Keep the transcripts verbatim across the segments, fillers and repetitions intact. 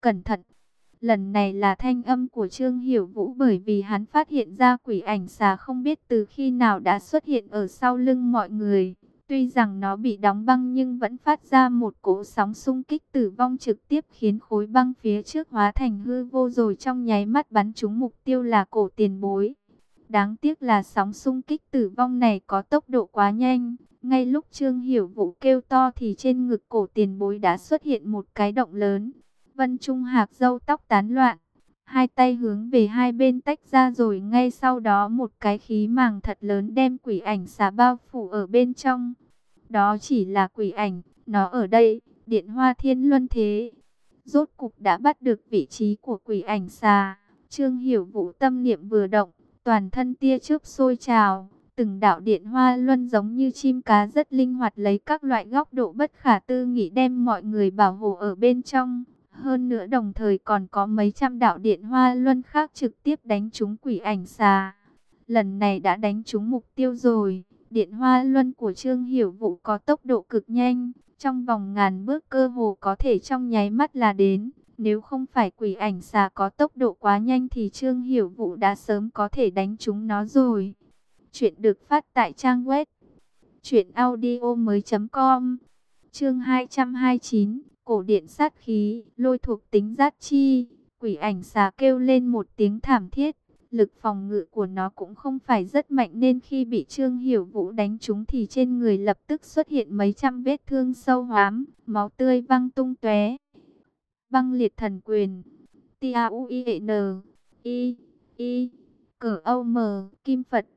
cẩn thận. Lần này là thanh âm của Trương Hiểu Vũ, bởi vì hắn phát hiện ra quỷ ảnh xà không biết từ khi nào đã xuất hiện ở sau lưng mọi người. Tuy rằng nó bị đóng băng nhưng vẫn phát ra một cỗ sóng xung kích tử vong, trực tiếp khiến khối băng phía trước hóa thành hư vô, rồi trong nháy mắt bắn trúng mục tiêu là cổ tiền bối. Đáng tiếc là sóng xung kích tử vong này có tốc độ quá nhanh. Ngay lúc Trương Hiểu Vũ kêu to thì trên ngực cổ tiền bối đã xuất hiện một cái động lớn. Vân Trung Hạc râu tóc tán loạn, hai tay hướng về hai bên tách ra, rồi ngay sau đó một cái khí màng thật lớn đem quỷ ảnh xà bao phủ ở bên trong. Đó chỉ là quỷ ảnh, nó ở đây, Điện Hoa Thiên Luân thế. Rốt cục đã bắt được vị trí của quỷ ảnh xà. Trương Hiểu Vũ tâm niệm vừa động, toàn thân tia chớp sôi trào, từng đạo điện hoa luân giống như chim cá rất linh hoạt, lấy các loại góc độ bất khả tư nghị đem mọi người bảo hộ ở bên trong. Hơn nữa đồng thời còn có mấy trăm đạo điện hoa luân khác trực tiếp đánh trúng quỷ ảnh xà. Lần này đã đánh trúng mục tiêu rồi. Điện hoa luân của Trương Hiểu Vũ có tốc độ cực nhanh, trong vòng ngàn bước cơ hồ có thể trong nháy mắt là đến. Nếu không phải quỷ ảnh xà có tốc độ quá nhanh thì Trương Hiểu Vũ đã sớm có thể đánh trúng nó rồi. Chuyện được phát tại trang web truyện audio mới chấm com. Chương hai trăm hai mươi chín, cổ điện sát khí, lôi thuộc tính giác chi. Quỷ ảnh xà kêu lên một tiếng thảm thiết. Lực phòng ngự của nó cũng không phải rất mạnh, nên khi bị Trương Hiểu Vũ đánh trúng thì trên người lập tức xuất hiện mấy trăm vết thương sâu hoắm, máu tươi văng tung tóe. Băng liệt thần quyền, T A U I N I I Cờ Âu M Kim Phật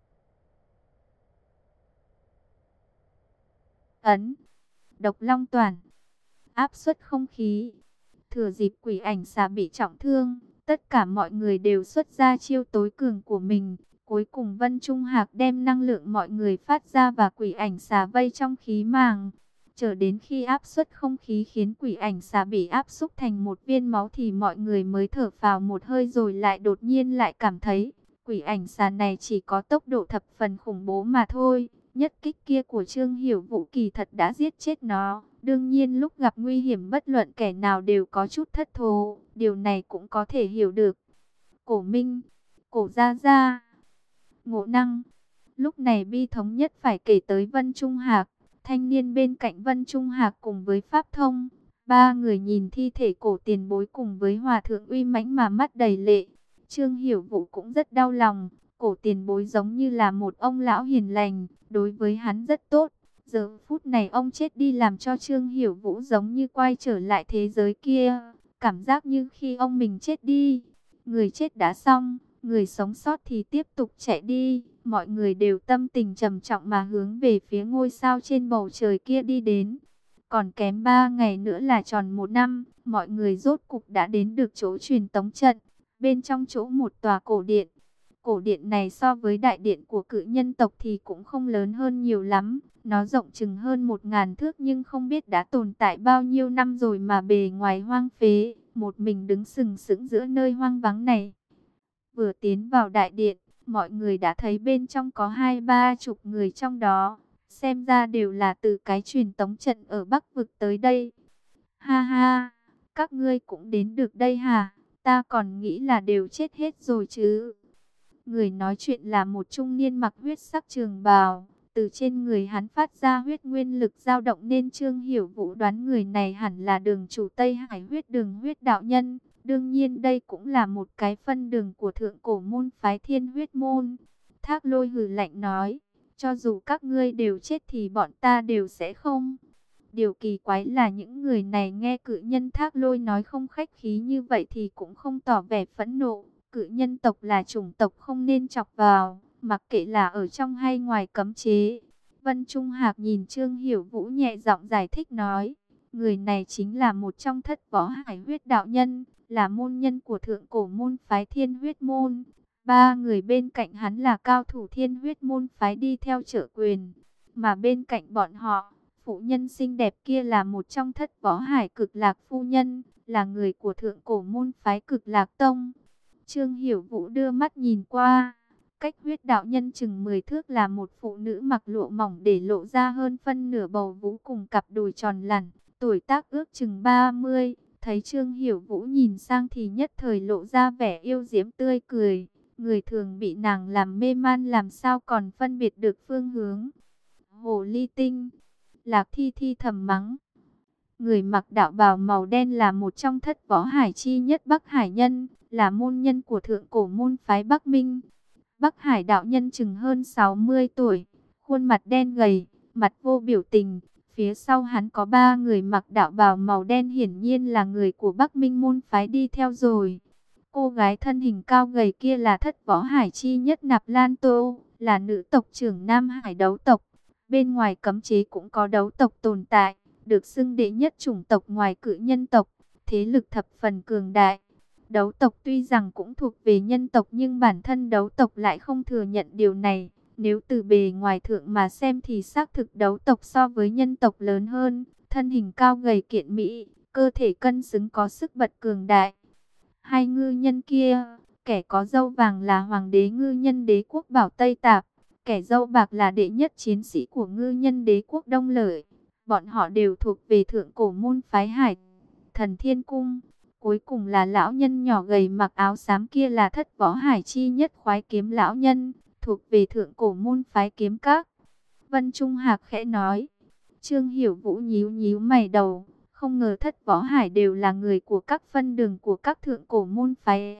Ấn, Độc Long Toàn, áp suất không khí. Thừa dịp quỷ ảnh xà bị trọng thương, tất cả mọi người đều xuất ra chiêu tối cường của mình. Cuối cùng Vân Trung Hạc đem năng lượng mọi người phát ra và quỷ ảnh xà vây trong khí màng. Chờ đến khi áp suất không khí khiến quỷ ảnh xà bị áp xúc thành một viên máu thì mọi người mới thở phào một hơi, rồi lại đột nhiên lại cảm thấy quỷ ảnh xà này chỉ có tốc độ thập phần khủng bố mà thôi. Nhất kích kia của Trương Hiểu Vũ kỳ thật đã giết chết nó. Đương nhiên lúc gặp nguy hiểm bất luận kẻ nào đều có chút thất thố, điều này cũng có thể hiểu được. Cổ Minh, Cổ Gia Gia, Ngộ Năng. Lúc này bi thống nhất phải kể tới Vân Trung Hạc. Thanh niên bên cạnh Vân Trung Hạc cùng với Pháp Thông, ba người nhìn thi thể cổ tiền bối cùng với hòa thượng uy mãnh mà mắt đầy lệ. Trương Hiểu Vũ cũng rất đau lòng. Cổ tiền bối giống như là một ông lão hiền lành, đối với hắn rất tốt. Giờ phút này ông chết đi làm cho Trương Hiểu Vũ giống như quay trở lại thế giới kia. Cảm giác như khi ông mình chết đi, người chết đã xong, người sống sót thì tiếp tục chạy đi. Mọi người đều tâm tình trầm trọng mà hướng về phía ngôi sao trên bầu trời kia đi đến. Còn kém ba ngày nữa là tròn một năm, mọi người rốt cục đã đến được chỗ truyền tống trận. Bên trong chỗ một tòa cổ điện. Cổ điện này so với đại điện của cự nhân tộc thì cũng không lớn hơn nhiều lắm. Nó rộng chừng hơn một ngàn thước nhưng không biết đã tồn tại bao nhiêu năm rồi mà bề ngoài hoang phế, một mình đứng sừng sững giữa nơi hoang vắng này. Vừa tiến vào đại điện, mọi người đã thấy bên trong có hai ba chục người trong đó. Xem ra đều là từ cái truyền tống trận ở Bắc Vực tới đây. Ha ha, các ngươi cũng đến được đây hả? Ta còn nghĩ là đều chết hết rồi chứ. Người nói chuyện là một trung niên mặc huyết sắc trường bào. Từ trên người hắn phát ra huyết nguyên lực dao động nên Trương Hiểu Vũ đoán người này hẳn là đường chủ Tây Hải huyết đường huyết đạo nhân. Đương nhiên đây cũng là một cái phân đường của thượng cổ môn phái Thiên Huyết Môn. Thác Lôi hừ lạnh nói, cho dù các ngươi đều chết thì bọn ta đều sẽ không. Điều kỳ quái là những người này nghe cự nhân Thác Lôi nói không khách khí như vậy thì cũng không tỏ vẻ phẫn nộ. Cự nhân tộc là chủng tộc không nên chọc vào, mặc kệ là ở trong hay ngoài cấm chế. Vân Trung Hạc nhìn Trương Hiểu Vũ nhẹ giọng giải thích nói, người này chính là một trong thất võ hải huyết đạo nhân, là môn nhân của thượng cổ môn phái Thiên Huyết Môn. Ba người bên cạnh hắn là cao thủ Thiên Huyết Môn phái đi theo trợ quyền, mà bên cạnh bọn họ, phụ nhân xinh đẹp kia là một trong thất võ hải Cực Lạc phu nhân, là người của thượng cổ môn phái Cực Lạc Tông. Trương Hiểu Vũ đưa mắt nhìn qua, cách huyết đạo nhân chừng mười thước là một phụ nữ mặc lụa mỏng để lộ ra hơn phân nửa bầu vú cùng cặp đùi tròn lẳn, tuổi tác ước chừng ba mươi, Thấy Trương Hiểu Vũ nhìn sang thì nhất thời lộ ra vẻ yêu diễm tươi cười. Người thường bị nàng làm mê man làm sao còn phân biệt được phương hướng. Hồ ly tinh, Lạc Thi Thi thầm mắng. Người mặc đạo bào màu đen là một trong thất võ hải chi nhất Bắc Hải nhân, là môn nhân của thượng cổ môn phái Bắc Minh. Bắc Hải đạo nhân chừng hơn sáu mươi tuổi, khuôn mặt đen gầy, mặt vô biểu tình. Phía sau hắn có ba người mặc đạo bào màu đen, hiển nhiên là người của Bắc Minh môn phái đi theo rồi. Cô gái thân hình cao gầy kia là thất võ hải chi nhất Nạp Lan Tô, là nữ tộc trưởng Nam Hải đấu tộc. Bên ngoài cấm chế cũng có đấu tộc tồn tại, được xưng đệ nhất chủng tộc ngoài cự nhân tộc, thế lực thập phần cường đại. Đấu tộc tuy rằng cũng thuộc về nhân tộc nhưng bản thân đấu tộc lại không thừa nhận điều này. Nếu từ bề ngoài thượng mà xem thì xác thực đấu tộc so với nhân tộc lớn hơn, thân hình cao gầy kiện mỹ, cơ thể cân xứng có sức bật cường đại. Hai ngư nhân kia, kẻ có râu vàng là hoàng đế ngư nhân đế quốc Bảo Tây Tạp, kẻ râu bạc là đệ nhất chiến sĩ của ngư nhân đế quốc Đông Lợi. Bọn họ đều thuộc về thượng cổ môn phái Hải Thần Thiên Cung. Cuối cùng là lão nhân nhỏ gầy mặc áo xám kia là thất võ hải chi nhất Khoái Kiếm lão nhân, thuộc về thượng cổ môn phái Kiếm Các. Vân Trung Hạc khẽ nói. Trương Hiểu Vũ nhíu nhíu mày đầu, không ngờ thất võ hải đều là người của các phân đường của các thượng cổ môn phái.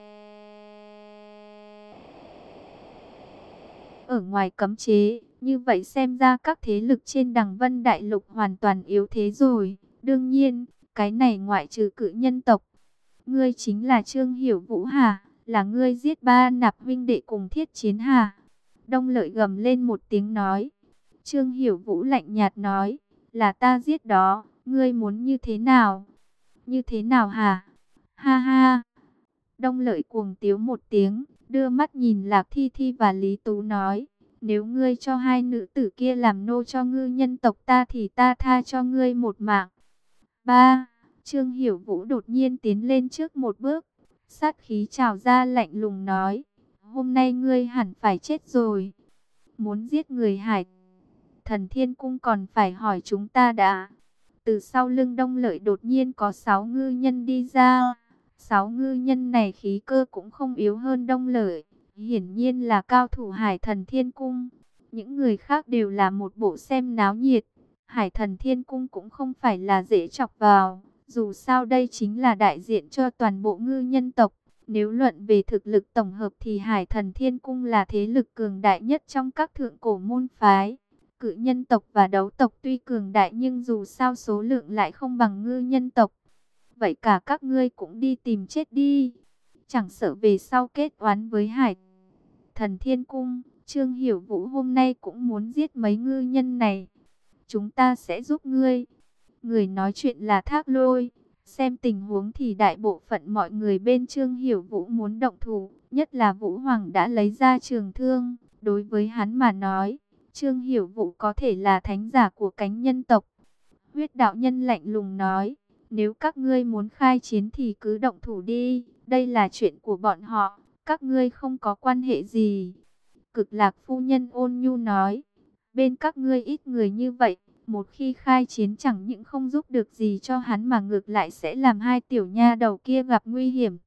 Ở ngoài cấm chế, như vậy xem ra các thế lực trên Đằng Vân Đại Lục hoàn toàn yếu thế rồi. Đương nhiên, cái này ngoại trừ cự nhân tộc. Ngươi chính là Trương Hiểu Vũ hả? Là ngươi giết ba Nạp huynh đệ cùng Thiết Chiến hả? Đông Lợi gầm lên một tiếng nói. Trương Hiểu Vũ lạnh nhạt nói, là ta giết đó, ngươi muốn như thế nào? Như thế nào hả? Ha ha! Đông Lợi cuồng tiếu một tiếng, đưa mắt nhìn Lạc Thi Thi và Lý Tú nói, nếu ngươi cho hai nữ tử kia làm nô cho ngư nhân tộc ta thì ta tha cho ngươi một mạng. Ba! Trương Hiểu Vũ đột nhiên tiến lên trước một bước, sát khí trào ra lạnh lùng nói, hôm nay ngươi hẳn phải chết rồi. Muốn giết người Hải Thần Thiên Cung còn phải hỏi chúng ta đã. Từ sau lưng Đông Lợi đột nhiên có sáu ngư nhân đi ra. Sáu ngư nhân này khí cơ cũng không yếu hơn Đông Lợi, hiển nhiên là cao thủ Hải Thần Thiên Cung. Những người khác đều là một bộ xem náo nhiệt. Hải Thần Thiên Cung cũng không phải là dễ chọc vào, dù sao đây chính là đại diện cho toàn bộ ngư nhân tộc. Nếu luận về thực lực tổng hợp thì Hải Thần Thiên Cung là thế lực cường đại nhất trong các thượng cổ môn phái. Cự nhân tộc và đấu tộc tuy cường đại nhưng dù sao số lượng lại không bằng ngư nhân tộc. Vậy cả các ngươi cũng đi tìm chết đi. Chẳng sợ về sau kết oán với Hải Thần Thiên Cung, Trương Hiểu Vũ hôm nay cũng muốn giết mấy ngư nhân này. Chúng ta sẽ giúp ngươi. Người nói chuyện là Thác Lôi. Xem tình huống thì đại bộ phận mọi người bên Trương Hiểu Vũ muốn động thủ, nhất là Vũ Hoàng đã lấy ra trường thương. Đối với hắn mà nói, Trương Hiểu Vũ có thể là thánh giả của cánh nhân tộc. Huyết đạo nhân lạnh lùng nói, nếu các ngươi muốn khai chiến thì cứ động thủ đi, đây là chuyện của bọn họ, các ngươi không có quan hệ gì. Cực Lạc phu nhân ôn nhu nói, bên các ngươi ít người như vậy, một khi khai chiến chẳng những không giúp được gì cho hắn mà ngược lại sẽ làm hai tiểu nha đầu kia gặp nguy hiểm.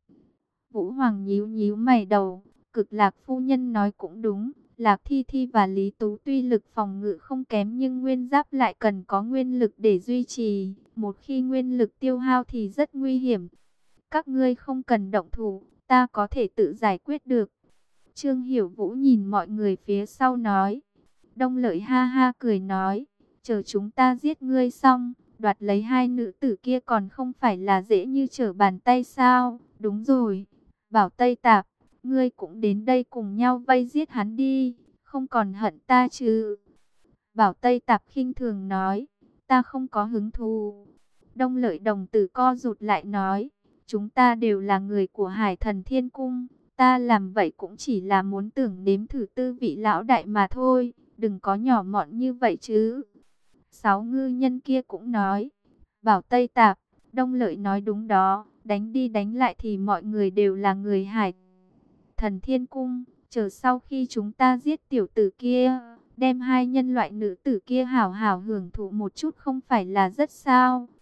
Vũ Hoàng nhíu nhíu mày đầu, Cực Lạc phu nhân nói cũng đúng. Lạc Thi Thi và Lý Tú tuy lực phòng ngự không kém nhưng nguyên giáp lại cần có nguyên lực để duy trì. Một khi nguyên lực tiêu hao thì rất nguy hiểm. Các ngươi không cần động thủ, ta có thể tự giải quyết được. Trương Hiểu Vũ nhìn mọi người phía sau nói. Đông Lợi ha ha cười nói, chờ chúng ta giết ngươi xong, đoạt lấy hai nữ tử kia còn không phải là dễ như trở bàn tay sao? Đúng rồi, Bảo Tây Tạp, ngươi cũng đến đây cùng nhau vây giết hắn đi, không còn hận ta chứ? Bảo Tây Tạp khinh thường nói, ta không có hứng thú. Đông Lợi đồng tử co rụt lại nói, chúng ta đều là người của Hải Thần Thiên Cung, ta làm vậy cũng chỉ là muốn tưởng nếm thử tư vị lão đại mà thôi, đừng có nhỏ mọn như vậy chứ. Sáu ngư nhân kia cũng nói, Bảo Tây Tạp, Đông Lợi nói đúng đó, đánh đi đánh lại thì mọi người đều là người Hải Thần Thiên Cung, chờ sau khi chúng ta giết tiểu tử kia, đem hai nhân loại nữ tử kia hảo hảo hưởng thụ một chút không phải là rất sao?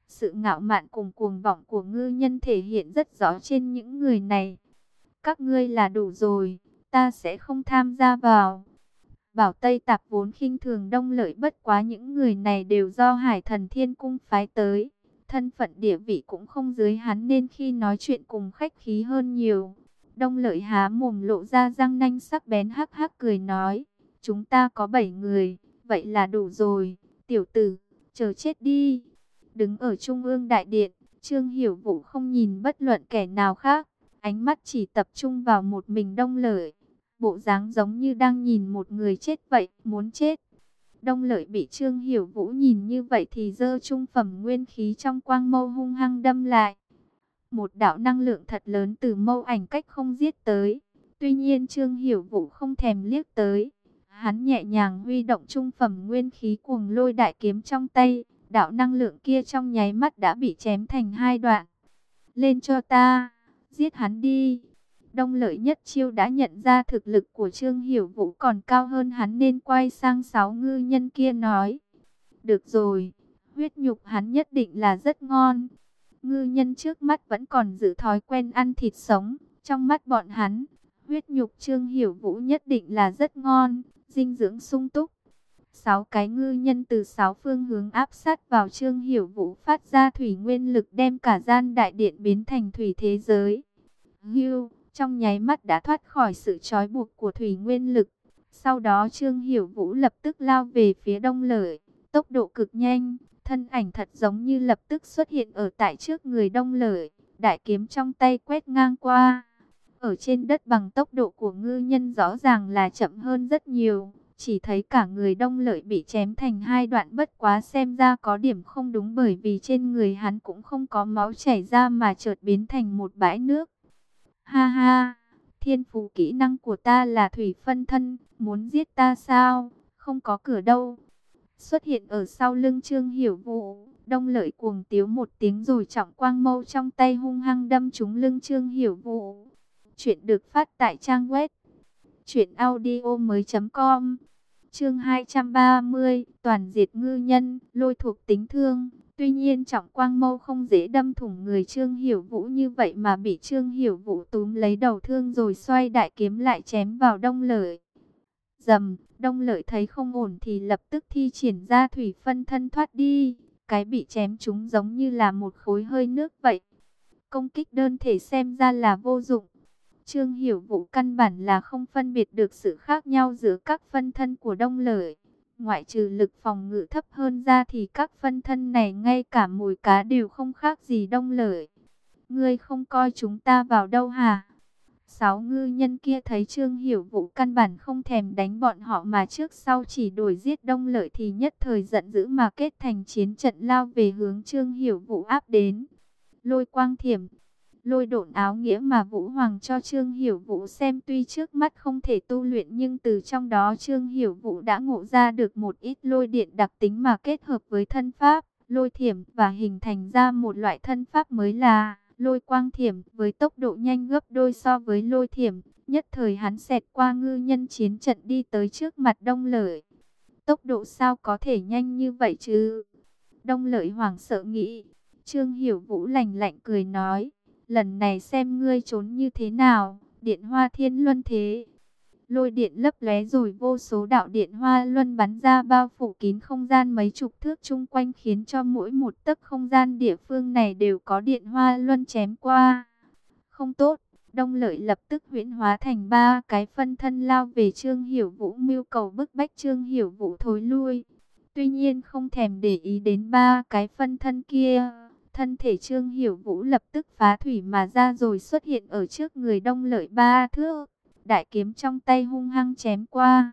Sự ngạo mạn cùng cuồng vọng của ngư nhân thể hiện rất rõ trên những người này. Các ngươi là đủ rồi, ta sẽ không tham gia vào. Bảo Tây Tạp vốn khinh thường Đông Lợi, bất quá những người này đều do Hải Thần Thiên Cung phái tới. Thân phận địa vị cũng không dưới hắn nên khi nói chuyện cùng khách khí hơn nhiều. Đông Lợi há mồm lộ ra răng nanh sắc bén, hắc hắc cười nói. Chúng ta có bảy người, vậy là đủ rồi, tiểu tử, chờ chết đi. Đứng ở trung ương đại điện, Trương Hiểu Vũ không nhìn bất luận kẻ nào khác. Ánh mắt chỉ tập trung vào một mình Đông Lợi. Bộ dáng giống như đang nhìn một người chết vậy, muốn chết. Đông Lợi bị Trương Hiểu Vũ nhìn như vậy thì giơ trung phẩm nguyên khí trong quang mâu hung hăng đâm lại. Một đạo năng lượng thật lớn từ mâu ảnh cách không giết tới. Tuy nhiên Trương Hiểu Vũ không thèm liếc tới. Hắn nhẹ nhàng huy động trung phẩm nguyên khí cuồng lôi đại kiếm trong tay. Đạo năng lượng kia trong nháy mắt đã bị chém thành hai đoạn. Lên cho ta, giết hắn đi. Đông Lợi nhất chiêu đã nhận ra thực lực của Trương Hiểu Vũ còn cao hơn hắn nên quay sang sáu ngư nhân kia nói. Được rồi, huyết nhục hắn nhất định là rất ngon. Ngư nhân trước mắt vẫn còn giữ thói quen ăn thịt sống. Trong mắt bọn hắn, huyết nhục Trương Hiểu Vũ nhất định là rất ngon, dinh dưỡng sung túc. Sáu cái ngư nhân từ sáu phương hướng áp sát vào Trương Hiểu Vũ, phát ra thủy nguyên lực đem cả gian đại điện biến thành thủy thế giới. Hưu, trong nháy mắt đã thoát khỏi sự trói buộc của thủy nguyên lực. Sau đó Trương Hiểu Vũ lập tức lao về phía Đông Lợi, tốc độ cực nhanh, thân ảnh thật giống như lập tức xuất hiện ở tại trước người Đông Lợi, đại kiếm trong tay quét ngang qua. Ở trên đất bằng tốc độ của ngư nhân rõ ràng là chậm hơn rất nhiều. Chỉ thấy cả người Đông Lợi bị chém thành hai đoạn, bất quá xem ra có điểm không đúng bởi vì trên người hắn cũng không có máu chảy ra mà chợt biến thành một bãi nước. Ha ha, thiên phú kỹ năng của ta là thủy phân thân, muốn giết ta sao? Không có cửa đâu. Xuất hiện ở sau lưng Trương Hiểu Vũ, Đông Lợi cuồng tiếu một tiếng rồi trọng quang mâu trong tay hung hăng đâm trúng lưng Trương Hiểu Vũ. Chuyện được phát tại trang web truyện audio mới chấm com. Chương hai trăm ba mươi, toàn diệt ngư nhân, lôi thuộc tính thương. Tuy nhiên trọng quang mâu không dễ đâm thủng người Trương Hiểu Vũ như vậy mà bị Trương Hiểu Vũ túm lấy đầu thương rồi xoay đại kiếm lại chém vào Đông Lợi. Dầm, Đông Lợi thấy không ổn thì lập tức thi triển ra thủy phân thân thoát đi. Cái bị chém trúng giống như là một khối hơi nước vậy. Công kích đơn thể xem ra là vô dụng. Trương Hiểu Vũ căn bản là không phân biệt được sự khác nhau giữa các phân thân của Đông Lợi. Ngoại trừ lực phòng ngự thấp hơn ra thì các phân thân này ngay cả mồi cá đều không khác gì Đông Lợi. Ngươi không coi chúng ta vào đâu hả? Sáu ngư nhân kia thấy Trương Hiểu Vũ căn bản không thèm đánh bọn họ mà trước sau chỉ đổi giết Đông Lợi thì nhất thời giận dữ mà kết thành chiến trận lao về hướng Trương Hiểu Vũ áp đến. Lôi quang thiểm, lôi độn áo nghĩa mà Vũ Hoàng cho Trương Hiểu Vũ xem tuy trước mắt không thể tu luyện nhưng từ trong đó Trương Hiểu Vũ đã ngộ ra được một ít lôi điện đặc tính mà kết hợp với thân pháp, lôi thiểm và hình thành ra một loại thân pháp mới là lôi quang thiểm với tốc độ nhanh gấp đôi so với lôi thiểm. Nhất thời hắn xẹt qua ngư nhân chiến trận đi tới trước mặt Đông Lợi. Tốc độ sao có thể nhanh như vậy chứ? Đông Lợi hoảng sợ nghĩ. Trương Hiểu Vũ lạnh lạnh cười nói. Lần này xem ngươi trốn như thế nào, điện hoa thiên luân thế. Lôi điện lấp lóe rồi vô số đạo điện hoa luân bắn ra bao phủ kín không gian mấy chục thước chung quanh khiến cho mỗi một tấc không gian địa phương này đều có điện hoa luân chém qua. Không tốt, Đông Lợi lập tức huyễn hóa thành ba cái phân thân lao về Trương Hiểu Vũ mưu cầu bức bách Trương Hiểu Vũ thối lui. Tuy nhiên không thèm để ý đến ba cái phân thân kia. Thân thể Trương Hiểu Vũ lập tức phá thủy mà ra rồi xuất hiện ở trước người Đông Lợi ba thước. Đại kiếm trong tay hung hăng chém qua.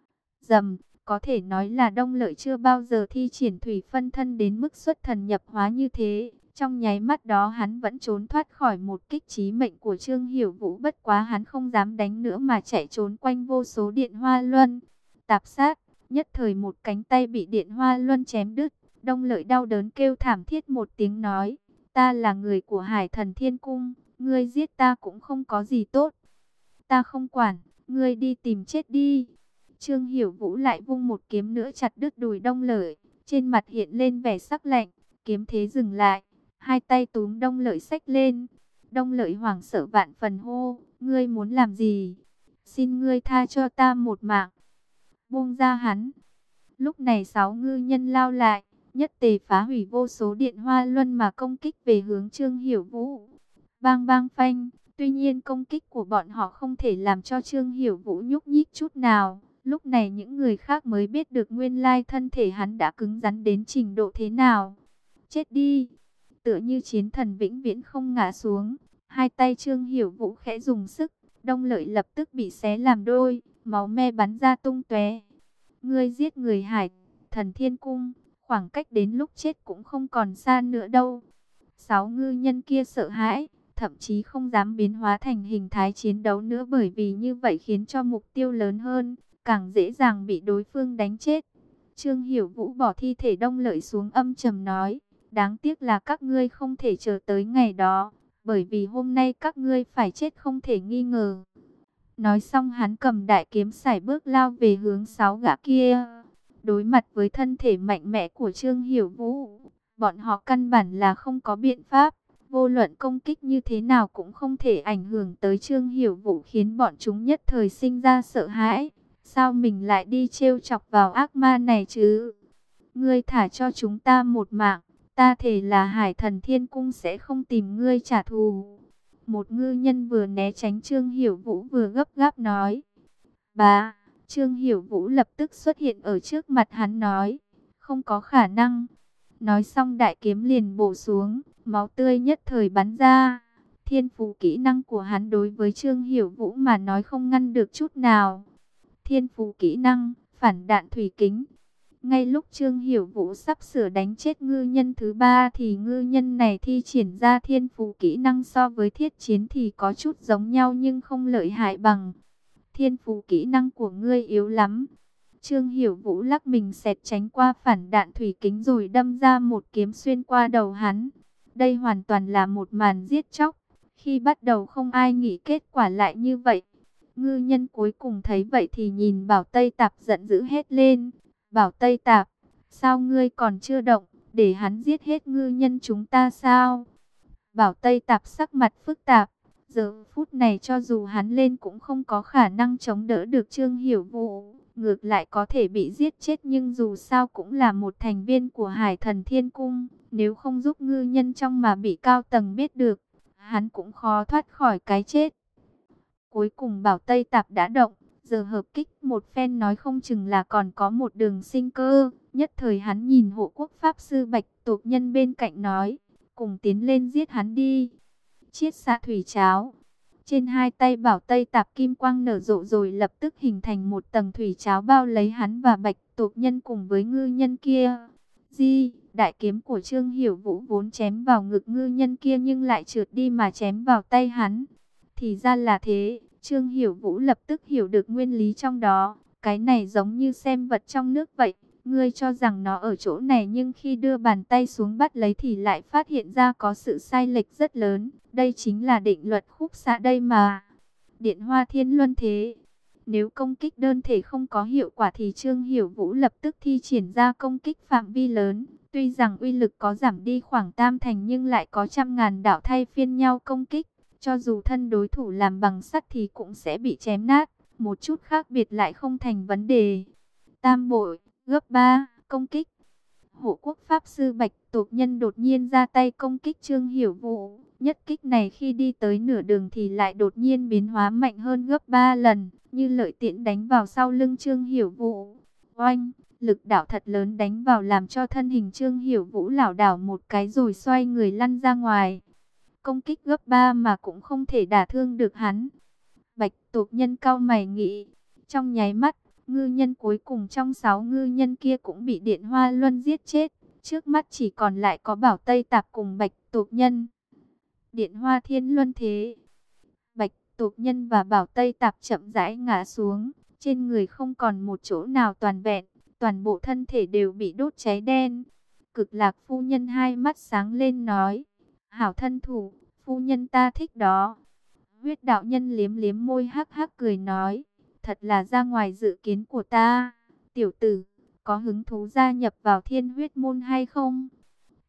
Dầm, có thể nói là Đông Lợi chưa bao giờ thi triển thủy phân thân đến mức xuất thần nhập hóa như thế. Trong nháy mắt đó hắn vẫn trốn thoát khỏi một kích chí mệnh của Trương Hiểu Vũ, bất quá hắn không dám đánh nữa mà chạy trốn quanh vô số điện hoa luân. Tạp sát, nhất thời một cánh tay bị điện hoa luân chém đứt. Đông Lợi đau đớn kêu thảm thiết một tiếng nói, ta là người của Hải Thần Thiên Cung, ngươi giết ta cũng không có gì tốt. Ta không quản, ngươi đi tìm chết đi. Trương Hiểu Vũ lại vung một kiếm nữa chặt đứt đùi Đông Lợi, trên mặt hiện lên vẻ sắc lạnh. Kiếm thế dừng lại, hai tay túm Đông Lợi xách lên. Đông Lợi hoảng sợ vạn phần hô, ngươi muốn làm gì? Xin ngươi tha cho ta một mạng. Buông ra hắn. Lúc này sáu ngư nhân lao lại, nhất tề phá hủy vô số điện hoa luân mà công kích về hướng Trương Hiểu Vũ. Bang bang phanh, tuy nhiên công kích của bọn họ không thể làm cho Trương Hiểu Vũ nhúc nhích chút nào. Lúc này những người khác mới biết được nguyên lai thân thể hắn đã cứng rắn đến trình độ thế nào. Chết đi! Tựa như chiến thần vĩnh viễn không ngã xuống. Hai tay Trương Hiểu Vũ khẽ dùng sức, Đông Lợi lập tức bị xé làm đôi, máu me bắn ra tung tóe. Ngươi giết người Hải Thần Thiên Cung, khoảng cách đến lúc chết cũng không còn xa nữa đâu. Sáu ngư nhân kia sợ hãi, thậm chí không dám biến hóa thành hình thái chiến đấu nữa, bởi vì như vậy khiến cho mục tiêu lớn hơn, càng dễ dàng bị đối phương đánh chết. Trương Hiểu Vũ bỏ thi thể Đông Lợi xuống, âm trầm nói, đáng tiếc là các ngươi không thể chờ tới ngày đó, bởi vì hôm nay các ngươi phải chết không thể nghi ngờ. Nói xong hắn cầm đại kiếm sải bước lao về hướng sáu gã kia. Đối mặt với thân thể mạnh mẽ của Trương Hiểu Vũ, bọn họ căn bản là không có biện pháp. Vô luận công kích như thế nào cũng không thể ảnh hưởng tới Trương Hiểu Vũ, khiến bọn chúng nhất thời sinh ra sợ hãi. Sao mình lại đi trêu chọc vào ác ma này chứ? Ngươi thả cho chúng ta một mạng, ta thề là Hải Thần Thiên Cung sẽ không tìm ngươi trả thù. Một ngư nhân vừa né tránh Trương Hiểu Vũ vừa gấp gáp nói. Bà, Trương Hiểu Vũ lập tức xuất hiện ở trước mặt hắn nói, không có khả năng. Nói xong đại kiếm liền bổ xuống, máu tươi nhất thời bắn ra. Thiên phú kỹ năng của hắn đối với Trương Hiểu Vũ mà nói không ngăn được chút nào. Thiên phú kỹ năng, phản đạn thủy kính. Ngay lúc Trương Hiểu Vũ sắp sửa đánh chết ngư nhân thứ ba thì ngư nhân này thi triển ra thiên phú kỹ năng so với thiết chiến thì có chút giống nhau nhưng không lợi hại bằng. Thiên phú kỹ năng của ngươi yếu lắm. Trương Hiểu Vũ lắc mình xẹt tránh qua phản đạn thủy kính rồi đâm ra một kiếm xuyên qua đầu hắn. Đây hoàn toàn là một màn giết chóc. Khi bắt đầu không ai nghĩ kết quả lại như vậy. Ngư nhân cuối cùng thấy vậy thì nhìn Bảo Tây Tạp giận dữ hét lên. Bảo Tây Tạp, sao ngươi còn chưa động, để hắn giết hết ngư nhân chúng ta sao? Bảo Tây Tạp sắc mặt phức tạp, giờ phút này cho dù hắn lên cũng không có khả năng chống đỡ được Trương Hiểu Vũ, ngược lại có thể bị giết chết, nhưng dù sao cũng là một thành viên của Hải Thần Thiên Cung, nếu không giúp ngư nhân trong mà bị cao tầng biết được, hắn cũng khó thoát khỏi cái chết. Cuối cùng Bảo Tây Tạp đã động. Giờ hợp kích một phen nói không chừng là còn có một đường sinh cơ. Nhất thời hắn nhìn hộ quốc pháp sư Bạch Tộc Nhân bên cạnh nói, cùng tiến lên giết hắn đi. Chiết xạ thủy cháo. Trên hai tay Bảo Tây Tạp kim quang nở rộ rồi lập tức hình thành một tầng thủy cháo bao lấy hắn và Bạch Tộc Nhân cùng với ngư nhân kia. Di, đại kiếm của Trương Hiểu Vũ vốn chém vào ngực ngư nhân kia nhưng lại trượt đi mà chém vào tay hắn. Thì ra là thế. Trương Hiểu Vũ lập tức hiểu được nguyên lý trong đó. Cái này giống như xem vật trong nước vậy. Ngươi cho rằng nó ở chỗ này nhưng khi đưa bàn tay xuống bắt lấy thì lại phát hiện ra có sự sai lệch rất lớn. Đây chính là định luật khúc xạ đây mà. Điện Hoa Thiên Luân thế. Nếu công kích đơn thể không có hiệu quả thì Trương Hiểu Vũ lập tức thi triển ra công kích phạm vi lớn. Tuy rằng uy lực có giảm đi khoảng tam thành nhưng lại có trăm ngàn đạo thay phiên nhau công kích. Cho dù thân đối thủ làm bằng sắt thì cũng sẽ bị chém nát, một chút khác biệt lại không thành vấn đề. Tam bội, gấp ba, công kích. Hộ quốc pháp sư Bạch Tộc Nhân đột nhiên ra tay công kích Trương Hiểu Vũ. Nhất kích này khi đi tới nửa đường thì lại đột nhiên biến hóa mạnh hơn gấp ba lần, như lợi tiễn đánh vào sau lưng Trương Hiểu Vũ. Oanh, lực đạo thật lớn đánh vào làm cho thân hình Trương Hiểu Vũ lảo đảo một cái rồi xoay người lăn ra ngoài. Công kích gấp ba mà cũng không thể đả thương được hắn. Bạch Tộc Nhân cau mày nghĩ. Trong nháy mắt, ngư nhân cuối cùng trong sáu ngư nhân kia cũng bị Điện Hoa Luân giết chết. Trước mắt chỉ còn lại có Bảo Tây Tạp cùng Bạch Tộc Nhân. Điện Hoa Thiên Luân thế. Bạch Tộc Nhân và Bảo Tây Tạp chậm rãi ngã xuống. Trên người không còn một chỗ nào toàn vẹn. Toàn bộ thân thể đều bị đốt cháy đen. Cực Lạc phu nhân hai mắt sáng lên nói. Hảo thân thủ, phu nhân ta thích đó. Huyết đạo nhân liếm liếm môi hắc hắc cười nói. Thật là ra ngoài dự kiến của ta. Tiểu tử, có hứng thú gia nhập vào Thiên Huyết Môn hay không?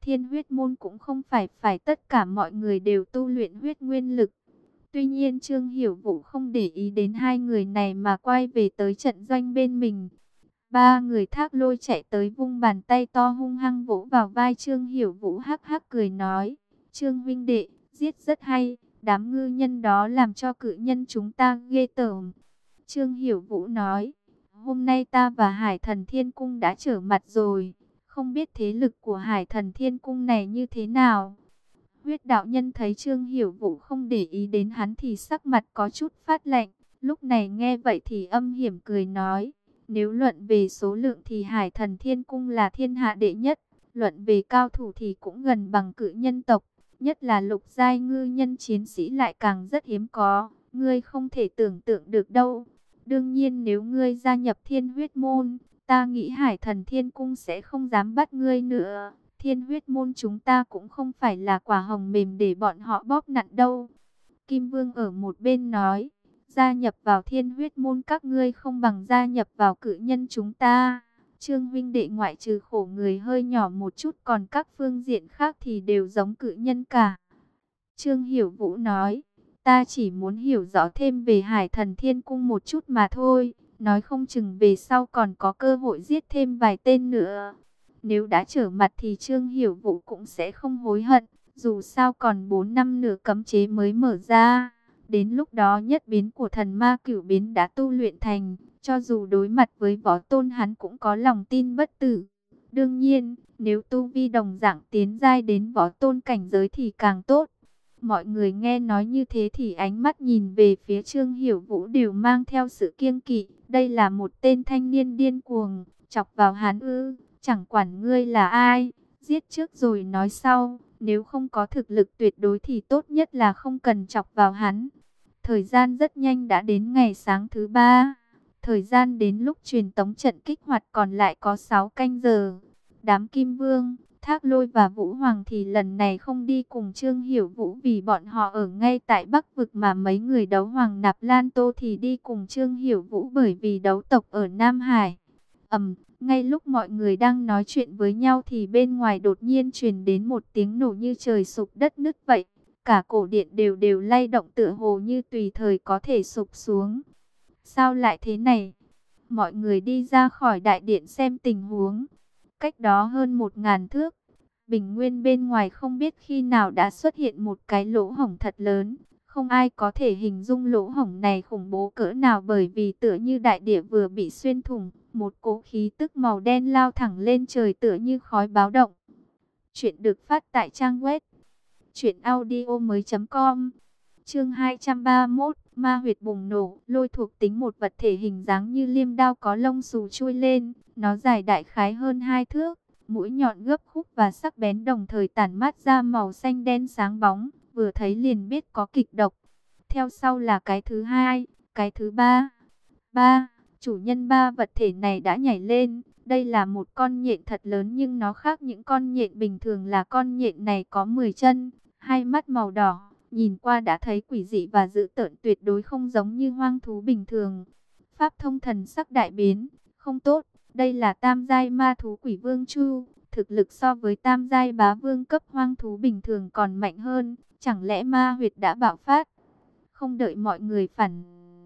Thiên huyết môn cũng không phải phải tất cả mọi người đều tu luyện huyết nguyên lực. Tuy nhiên Trương Hiểu Vũ không để ý đến hai người này mà quay về tới trận doanh bên mình. Ba người Thác Lôi chạy tới vung bàn tay to hung hăng vỗ vào vai Trương Hiểu Vũ, hắc hắc cười nói: Trương huynh đệ, giết rất hay, đám ngư nhân đó làm cho cự nhân chúng ta ghê tởm. Trương Hiểu Vũ nói: hôm nay ta và Hải Thần Thiên Cung đã trở mặt rồi, không biết thế lực của Hải Thần Thiên Cung này như thế nào. Huyết đạo nhân thấy Trương Hiểu Vũ không để ý đến hắn thì sắc mặt có chút phát lạnh, lúc này nghe vậy thì âm hiểm cười nói: nếu luận về số lượng thì Hải Thần Thiên Cung là thiên hạ đệ nhất, luận về cao thủ thì cũng gần bằng cự nhân tộc, nhất là lục giai ngư nhân chiến sĩ lại càng rất hiếm có, ngươi không thể tưởng tượng được đâu. Đương nhiên nếu ngươi gia nhập Thiên huyết môn, ta nghĩ Hải Thần Thiên Cung sẽ không dám bắt ngươi nữa. Thiên huyết môn chúng ta cũng không phải là quả hồng mềm để bọn họ bóp nặn đâu. Kim Vương ở một bên nói: gia nhập vào Thiên huyết môn các ngươi không bằng gia nhập vào cự nhân chúng ta. Trương huynh đệ ngoại trừ khổ người hơi nhỏ một chút, còn các phương diện khác thì đều giống cự nhân cả. Trương Hiểu Vũ nói: ta chỉ muốn hiểu rõ thêm về Hải Thần Thiên Cung một chút mà thôi, nói không chừng về sau còn có cơ hội giết thêm vài tên nữa. Nếu đã trở mặt thì Trương Hiểu Vũ cũng sẽ không hối hận, dù sao còn bốn năm nữa cấm chế mới mở ra. Đến lúc đó nhất biến của thần ma cửu biến đã tu luyện thành, cho dù đối mặt với võ tôn hắn cũng có lòng tin bất tử. Đương nhiên, nếu tu vi đồng dạng tiến giai đến võ tôn cảnh giới thì càng tốt. Mọi người nghe nói như thế thì ánh mắt nhìn về phía Trương Hiểu Vũ đều mang theo sự kiêng kỵ. Đây là một tên thanh niên điên cuồng, chọc vào hắn ư? Chẳng quản ngươi là ai, giết trước rồi nói sau. Nếu không có thực lực tuyệt đối thì tốt nhất là không cần chọc vào hắn. Thời gian rất nhanh đã đến ngày sáng thứ ba. Thời gian đến lúc truyền tống trận kích hoạt còn lại có sáu canh giờ. Đám Kim Vương, Thác Lôi và Vũ Hoàng thì lần này không đi cùng Trương Hiểu Vũ vì bọn họ ở ngay tại Bắc Vực, mà mấy người đấu Hoàng Nạp Lan Tô thì đi cùng Trương Hiểu Vũ bởi vì đấu tộc ở Nam Hải. Ầm, ngay lúc mọi người đang nói chuyện với nhau thì bên ngoài đột nhiên truyền đến một tiếng nổ như trời sụp đất nứt vậy. Cả cổ điện đều đều lay động tựa hồ như tùy thời có thể sụp xuống. Sao lại thế này? Mọi người đi ra khỏi đại điện xem tình huống. Cách đó hơn một ngàn thước, bình nguyên bên ngoài không biết khi nào đã xuất hiện một cái lỗ hổng thật lớn. Không ai có thể hình dung lỗ hổng này khủng bố cỡ nào, bởi vì tựa như đại địa vừa bị xuyên thủng, một cỗ khí tức màu đen lao thẳng lên trời tựa như khói báo động. Chuyện được phát tại trang web truyện audio mới chấm com. Chương hai trăm ba mươi mốt, ma huyệt bùng nổ. Lôi thuộc tính một vật thể hình dáng như liêm đao có lông xù chui lên, nó dài đại khái hơn hai thước, mũi nhọn gấp khúc và sắc bén đồng thời tản mát ra màu xanh đen sáng bóng, vừa thấy liền biết có kịch độc. Theo sau là cái thứ hai, cái thứ ba. Ba, chủ nhân ba vật thể này đã nhảy lên. Đây là một con nhện thật lớn nhưng nó khác những con nhện bình thường là con nhện này có mười chân, hai mắt màu đỏ, nhìn qua đã thấy quỷ dị và dữ tợn, tuyệt đối không giống như hoang thú bình thường. Pháp thông thần sắc đại biến, không tốt, đây là tam giai ma thú Quỷ Vương Chu, thực lực so với tam giai bá vương cấp hoang thú bình thường còn mạnh hơn, chẳng lẽ ma huyệt đã bạo phát? Không đợi mọi người phản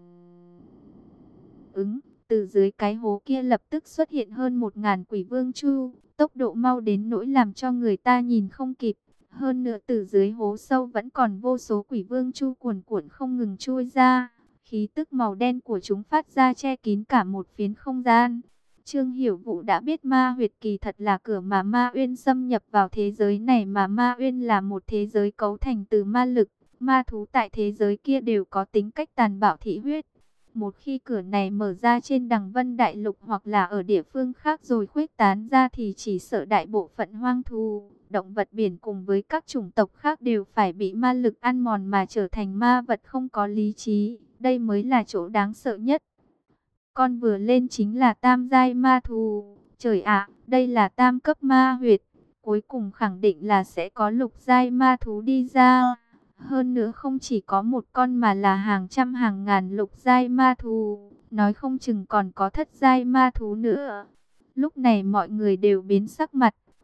ứng, từ dưới cái hố kia lập tức xuất hiện hơn một ngàn Quỷ Vương Chu, tốc độ mau đến nỗi làm cho người ta nhìn không kịp. Hơn nữa từ dưới hố sâu vẫn còn vô số Quỷ Vương Chu cuồn cuộn không ngừng chui ra. Khí tức màu đen của chúng phát ra che kín cả một phiến không gian. Trương Hiểu Vũ đã biết ma huyệt kỳ thật là cửa mà ma uyên xâm nhập vào thế giới này, mà ma uyên là một thế giới cấu thành từ ma lực. Ma thú tại thế giới kia đều có tính cách tàn bạo thị huyết. Một khi cửa này mở ra trên Đằng Vân Đại Lục hoặc là ở địa phương khác rồi khuếch tán ra thì chỉ sợ đại bộ phận hoang thú, động vật biển cùng với các chủng tộc khác đều phải bị ma lực ăn mòn mà trở thành ma vật không có lý trí. Đây mới là chỗ đáng sợ nhất. Con vừa lên chính là tam giai ma thú. Trời ạ, đây là tam cấp ma huyệt. Cuối cùng khẳng định là sẽ có lục giai ma thú đi ra. Hơn nữa không chỉ có một con mà là hàng trăm hàng ngàn lục giai ma thú. Nói không chừng còn có thất giai ma thú nữa. Lúc này mọi người đều biến sắc mặt.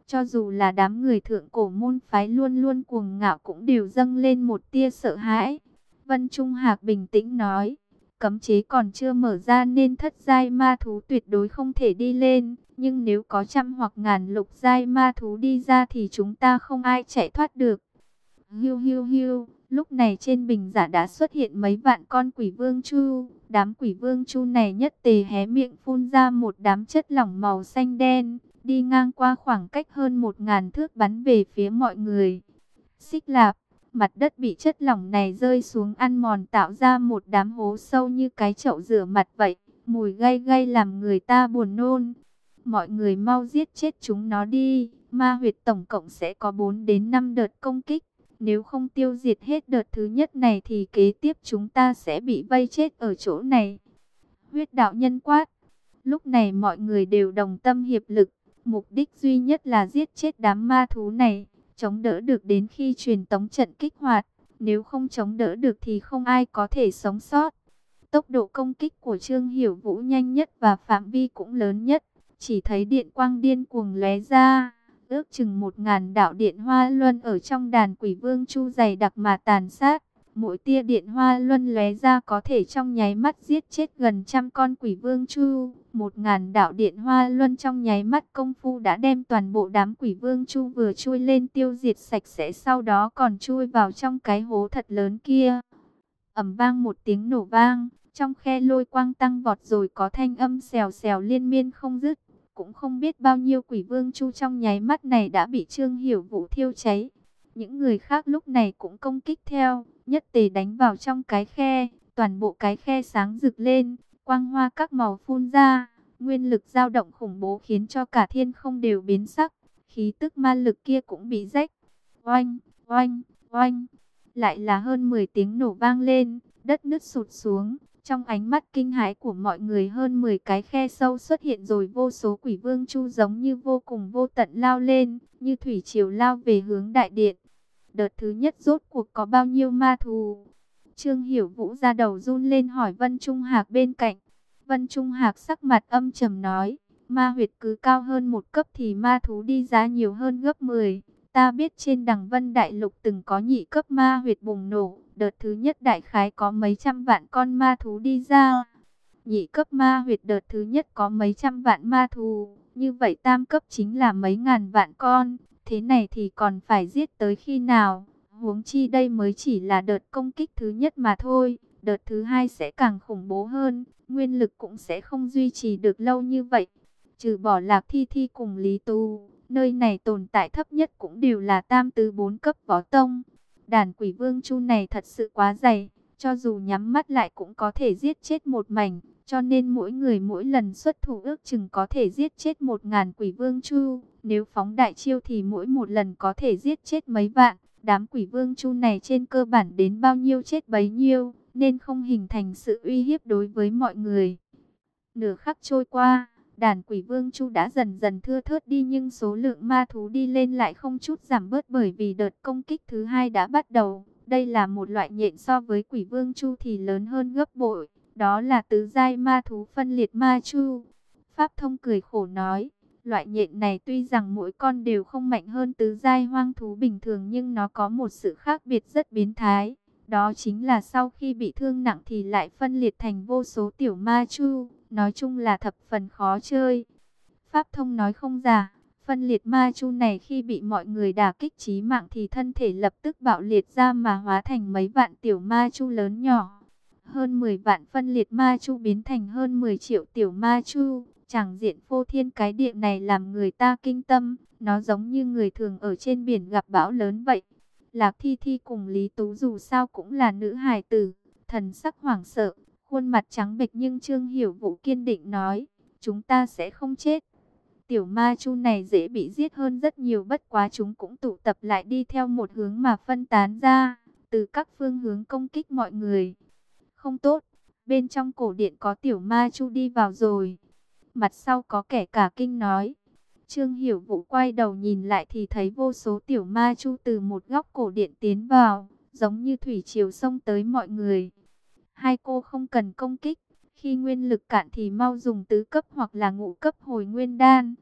Cho dù là đám người thượng cổ môn phái luôn luôn cuồng ngạo cũng đều dâng lên một tia sợ hãi. Vân Trung Hạc bình tĩnh nói, cấm chế còn chưa mở ra nên thất giai ma thú tuyệt đối không thể đi lên. Nhưng nếu có trăm hoặc ngàn lục giai ma thú đi ra thì chúng ta không ai chạy thoát được. Hiu hiu hiu, lúc này trên bình giả đã xuất hiện mấy vạn con quỷ vương chu. Đám quỷ vương chu này nhất tề hé miệng phun ra một đám chất lỏng màu xanh đen, đi ngang qua khoảng cách hơn một ngàn thước bắn về phía mọi người. Xích lạp, mặt đất bị chất lỏng này rơi xuống ăn mòn tạo ra một đám hố sâu như cái chậu rửa mặt vậy. Mùi gay gay làm người ta buồn nôn. Mọi người mau giết chết chúng nó đi. Ma huyệt tổng cộng sẽ có bốn đến năm đợt công kích. Nếu không tiêu diệt hết đợt thứ nhất này thì kế tiếp chúng ta sẽ bị vây chết ở chỗ này. Huyết đạo nhân quát. Lúc này mọi người đều đồng tâm hiệp lực. Mục đích duy nhất là giết chết đám ma thú này. Chống đỡ được đến khi truyền tống trận kích hoạt. Nếu không chống đỡ được thì không ai có thể sống sót. Tốc độ công kích của Trương Hiểu Vũ nhanh nhất và phạm vi cũng lớn nhất. Chỉ thấy điện quang điên cuồng lóe ra. Ước chừng một ngàn đạo điện hoa luân ở trong đàn quỷ vương chu dày đặc mà tàn sát. Mỗi tia điện hoa luân lóe ra có thể trong nháy mắt giết chết gần trăm con quỷ vương chu. Một ngàn đạo điện hoa luân trong nháy mắt công phu đã đem toàn bộ đám quỷ vương chu vừa chui lên tiêu diệt sạch sẽ, sau đó còn chui vào trong cái hố thật lớn kia. Ầm vang một tiếng nổ vang, trong khe lôi quang tăng vọt rồi có thanh âm xèo xèo liên miên không dứt. Cũng không biết bao nhiêu quỷ vương chu trong nháy mắt này đã bị Trương Hiểu Vũ thiêu cháy. Những người khác lúc này cũng công kích theo, nhất tề đánh vào trong cái khe, toàn bộ cái khe sáng rực lên, quang hoa các màu phun ra, nguyên lực dao động khủng bố khiến cho cả thiên không đều biến sắc, khí tức ma lực kia cũng bị rách. Oanh, oanh, oanh, lại là hơn mười tiếng nổ vang lên, đất nứt sụt xuống. Trong ánh mắt kinh hãi của mọi người, hơn mười cái khe sâu xuất hiện rồi vô số quỷ vương chu giống như vô cùng vô tận lao lên, như thủy triều lao về hướng đại điện. Đợt thứ nhất rốt cuộc có bao nhiêu ma thú? Trương Hiểu Vũ ra đầu run lên hỏi Vân Trung Hạc bên cạnh. Vân Trung Hạc sắc mặt âm trầm nói, ma huyệt cứ cao hơn một cấp thì ma thú đi ra nhiều hơn gấp mười. Ta biết trên Đằng Vân Đại Lục từng có nhị cấp ma huyệt bùng nổ. Đợt thứ nhất đại khái có mấy trăm vạn con ma thú đi ra. Nhị cấp ma huyệt đợt thứ nhất có mấy trăm vạn ma thú. Như vậy tam cấp chính là mấy ngàn vạn con. Thế này thì còn phải giết tới khi nào? Huống chi đây mới chỉ là đợt công kích thứ nhất mà thôi. Đợt thứ hai sẽ càng khủng bố hơn. Nguyên lực cũng sẽ không duy trì được lâu như vậy. Trừ bỏ Lạc Thi Thi cùng Lý Tu, nơi này tồn tại thấp nhất cũng đều là tam tứ bốn cấp võ tông. Đàn quỷ vương chu này thật sự quá dày, cho dù nhắm mắt lại cũng có thể giết chết một mảnh, cho nên mỗi người mỗi lần xuất thủ ước chừng có thể giết chết một ngàn quỷ vương chu. Nếu phóng đại chiêu thì mỗi một lần có thể giết chết mấy vạn. Đám quỷ vương chu này trên cơ bản đến bao nhiêu chết bấy nhiêu, nên không hình thành sự uy hiếp đối với mọi người. Nửa khắc trôi qua, đàn quỷ vương chu đã dần dần thưa thớt đi, nhưng số lượng ma thú đi lên lại không chút giảm bớt, bởi vì đợt công kích thứ hai đã bắt đầu. Đây là một loại nhện so với quỷ vương chu thì lớn hơn gấp bội, đó là tứ giai ma thú phân liệt ma chu. Pháp Thông cười khổ nói, loại nhện này tuy rằng mỗi con đều không mạnh hơn tứ giai hoang thú bình thường, nhưng nó có một sự khác biệt rất biến thái. Đó chính là sau khi bị thương nặng thì lại phân liệt thành vô số tiểu ma chu. Nói chung là thập phần khó chơi. Pháp Thông nói không giả, phân liệt ma chu này khi bị mọi người đả kích chí mạng thì thân thể lập tức bạo liệt ra mà hóa thành mấy vạn tiểu ma chu lớn nhỏ. Hơn mười vạn phân liệt ma chu biến thành hơn mười triệu tiểu ma chu. Tràng diện phô thiên cái địa này làm người ta kinh tâm. Nó giống như người thường ở trên biển gặp bão lớn vậy. Lạc Thi Thi cùng Lý Tú dù sao cũng là nữ hài tử, thần sắc hoảng sợ, khuôn mặt trắng bệch, nhưng Trương Hiểu Vũ kiên định nói, chúng ta sẽ không chết. Tiểu ma chu này dễ bị giết hơn rất nhiều, bất quá chúng cũng tụ tập lại đi theo một hướng mà phân tán ra, từ các phương hướng công kích mọi người. Không tốt, bên trong cổ điện có tiểu ma chu đi vào rồi. Mặt sau có kẻ cả kinh nói. Trương Hiểu Vũ quay đầu nhìn lại thì thấy vô số tiểu ma chu từ một góc cổ điện tiến vào, giống như thủy triều xông tới mọi người. Hai cô không cần công kích, khi nguyên lực cạn thì mau dùng tứ cấp hoặc là ngũ cấp hồi nguyên đan.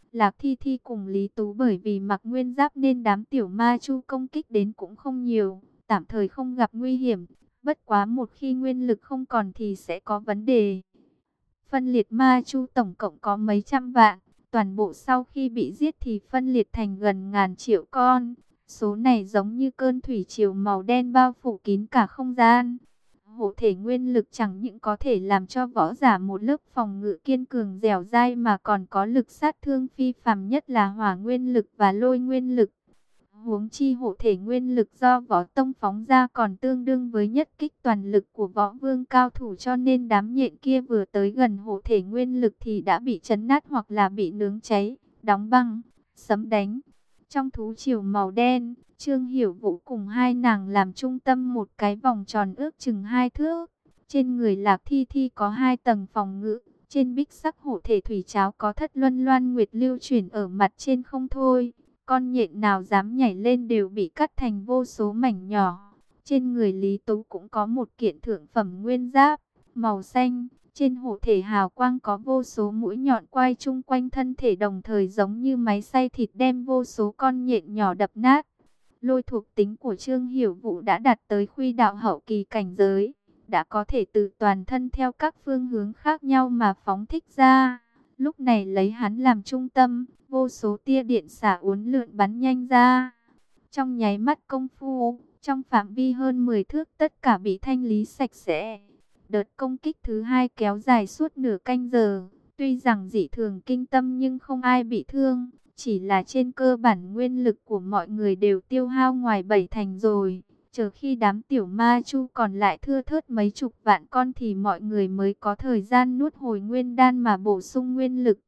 Lạc Thi Thi cùng Lý Tú bởi vì mặc nguyên giáp nên đám tiểu ma chu công kích đến cũng không nhiều, tạm thời không gặp nguy hiểm. Bất quá một khi nguyên lực không còn thì sẽ có vấn đề. Phân liệt ma chu tổng cộng có mấy trăm vạn, toàn bộ sau khi bị giết thì phân liệt thành gần ngàn triệu con. Số này giống như cơn thủy triều màu đen bao phủ kín cả không gian. Hộ thể nguyên lực chẳng những có thể làm cho võ giả một lớp phòng ngự kiên cường dẻo dai mà còn có lực sát thương phi phàm, nhất là hỏa nguyên lực và lôi nguyên lực. Huống chi hộ thể nguyên lực do võ tông phóng ra còn tương đương với nhất kích toàn lực của võ vương cao thủ, cho nên đám nhện kia vừa tới gần hộ thể nguyên lực thì đã bị chấn nát hoặc là bị nướng cháy, đóng băng, sấm đánh. Trong thú triều màu đen, Trương Hiểu Vũ cùng hai nàng làm trung tâm một cái vòng tròn ước chừng hai thước. Trên người Lạc Thi Thi có hai tầng phòng ngự, trên bích sắc hộ thể thủy cháo có thất luân loan nguyệt lưu chuyển ở mặt trên không thôi. Con nhện nào dám nhảy lên đều bị cắt thành vô số mảnh nhỏ. Trên người Lý Tú cũng có một kiện thượng phẩm nguyên giáp, màu xanh. Trên hộ thể hào quang có vô số mũi nhọn quay chung quanh thân thể, đồng thời giống như máy xay thịt đem vô số con nhện nhỏ đập nát. Lôi thuộc tính của Trương Hiểu Vũ đã đạt tới khuy đạo hậu kỳ cảnh giới, đã có thể từ toàn thân theo các phương hướng khác nhau mà phóng thích ra. Lúc này lấy hắn làm trung tâm, vô số tia điện xả uốn lượn bắn nhanh ra. Trong nháy mắt công phu, trong phạm vi hơn mười thước tất cả bị thanh lý sạch sẽ. Đợt công kích thứ hai kéo dài suốt nửa canh giờ. Tuy rằng dị thường kinh tâm nhưng không ai bị thương. Chỉ là trên cơ bản nguyên lực của mọi người đều tiêu hao ngoài bảy thành rồi. Chờ khi đám tiểu ma chu còn lại thưa thớt mấy chục vạn con thì mọi người mới có thời gian nuốt hồi nguyên đan mà bổ sung nguyên lực.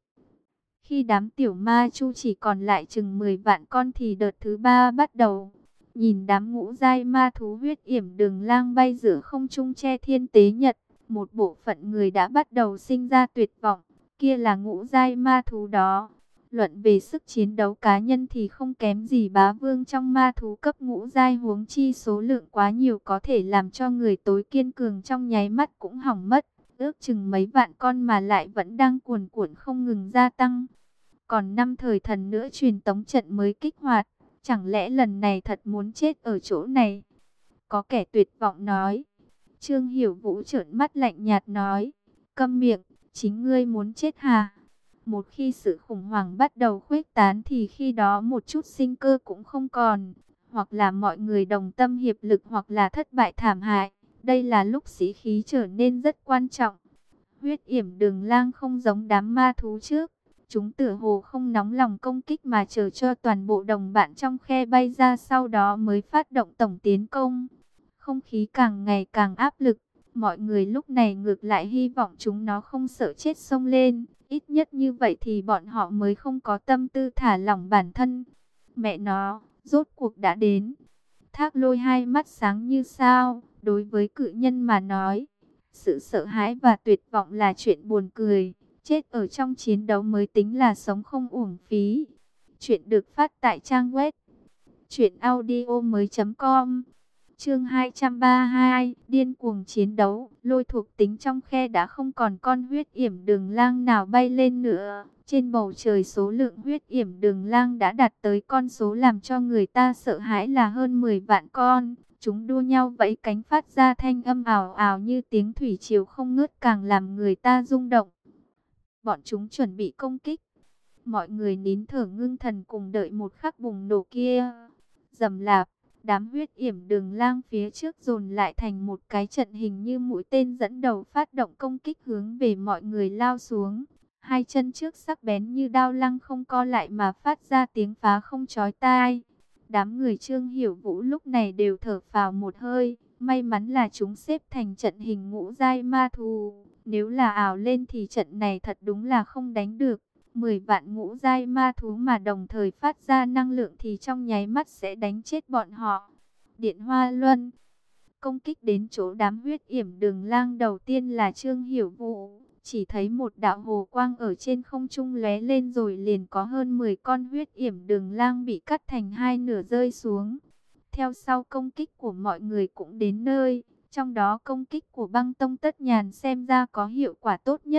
Khi đám tiểu ma chu chỉ còn lại chừng mười vạn con thì đợt thứ ba bắt đầu. Nhìn đám ngũ giai ma thú huyết yểm đường lang bay giữa không trung che thiên tế nhật, một bộ phận người đã bắt đầu sinh ra tuyệt vọng. Kia là ngũ giai ma thú đó. Luận về sức chiến đấu cá nhân thì không kém gì bá vương trong ma thú cấp ngũ giai, huống chi số lượng quá nhiều có thể làm cho người tối kiên cường trong nháy mắt cũng hỏng mất. Ước chừng mấy vạn con mà lại vẫn đang cuồn cuộn không ngừng gia tăng. Còn năm thời thần nữa truyền tống trận mới kích hoạt. Chẳng lẽ lần này thật muốn chết ở chỗ này? Có kẻ tuyệt vọng nói. Trương Hiểu Vũ trợn mắt lạnh nhạt nói. Câm miệng, chính ngươi muốn chết hả? Một khi sự khủng hoảng bắt đầu khuếch tán thì khi đó một chút sinh cơ cũng không còn. Hoặc là mọi người đồng tâm hiệp lực hoặc là thất bại thảm hại. Đây là lúc sĩ khí trở nên rất quan trọng. Huyết yểm đường lang không giống đám ma thú trước. Chúng tựa hồ không nóng lòng công kích mà chờ cho toàn bộ đồng bạn trong khe bay ra, sau đó mới phát động tổng tiến công. Không khí càng ngày càng áp lực. Mọi người lúc này ngược lại hy vọng chúng nó không sợ chết xông lên. Ít nhất như vậy thì bọn họ mới không có tâm tư thả lỏng bản thân. Mẹ nó, rốt cuộc đã đến. Thác Lôi hai mắt sáng như sao. Đối với cự nhân mà nói, sự sợ hãi và tuyệt vọng là chuyện buồn cười. Chết ở trong chiến đấu mới tính là sống không uổng phí. Chuyện được phát tại trang web truyện audio mới chấm com. Chương hai trăm ba mươi hai, điên cuồng chiến đấu. Lôi thuộc tính trong khe đã không còn con huyết yểm đường lang nào bay lên nữa. Trên bầu trời số lượng huyết yểm đường lang đã đạt tới con số làm cho người ta sợ hãi là hơn mười vạn con. Chúng đua nhau vẫy cánh phát ra thanh âm ào ào như tiếng thủy triều không ngớt, càng làm người ta rung động. Bọn chúng chuẩn bị công kích. Mọi người nín thở ngưng thần cùng đợi một khắc bùng nổ kia. Rầm rạp, đám huyết yểm đường lang phía trước dồn lại thành một cái trận hình như mũi tên dẫn đầu phát động công kích hướng về mọi người lao xuống. Hai chân trước sắc bén như đao lăng không co lại mà phát ra tiếng phá không chói tai. Đám người Trương Hiểu Vũ lúc này đều thở phào một hơi. May mắn là chúng xếp thành trận hình ngũ giai ma thú. Nếu là ảo lên thì trận này thật đúng là không đánh được. Mười vạn ngũ giai ma thú mà đồng thời phát ra năng lượng thì trong nháy mắt sẽ đánh chết bọn họ. Điện Hoa Luân công kích đến chỗ đám huyết yểm đường lang, đầu tiên là Trương Hiểu Vũ. Chỉ thấy một đạo hồ quang ở trên không trung lóe lên rồi liền có hơn mười con huyết yểm đường lang bị cắt thành hai nửa rơi xuống. Theo sau công kích của mọi người cũng đến nơi. Trong đó công kích của Băng Tông Tất Nhàn xem ra có hiệu quả tốt nhất.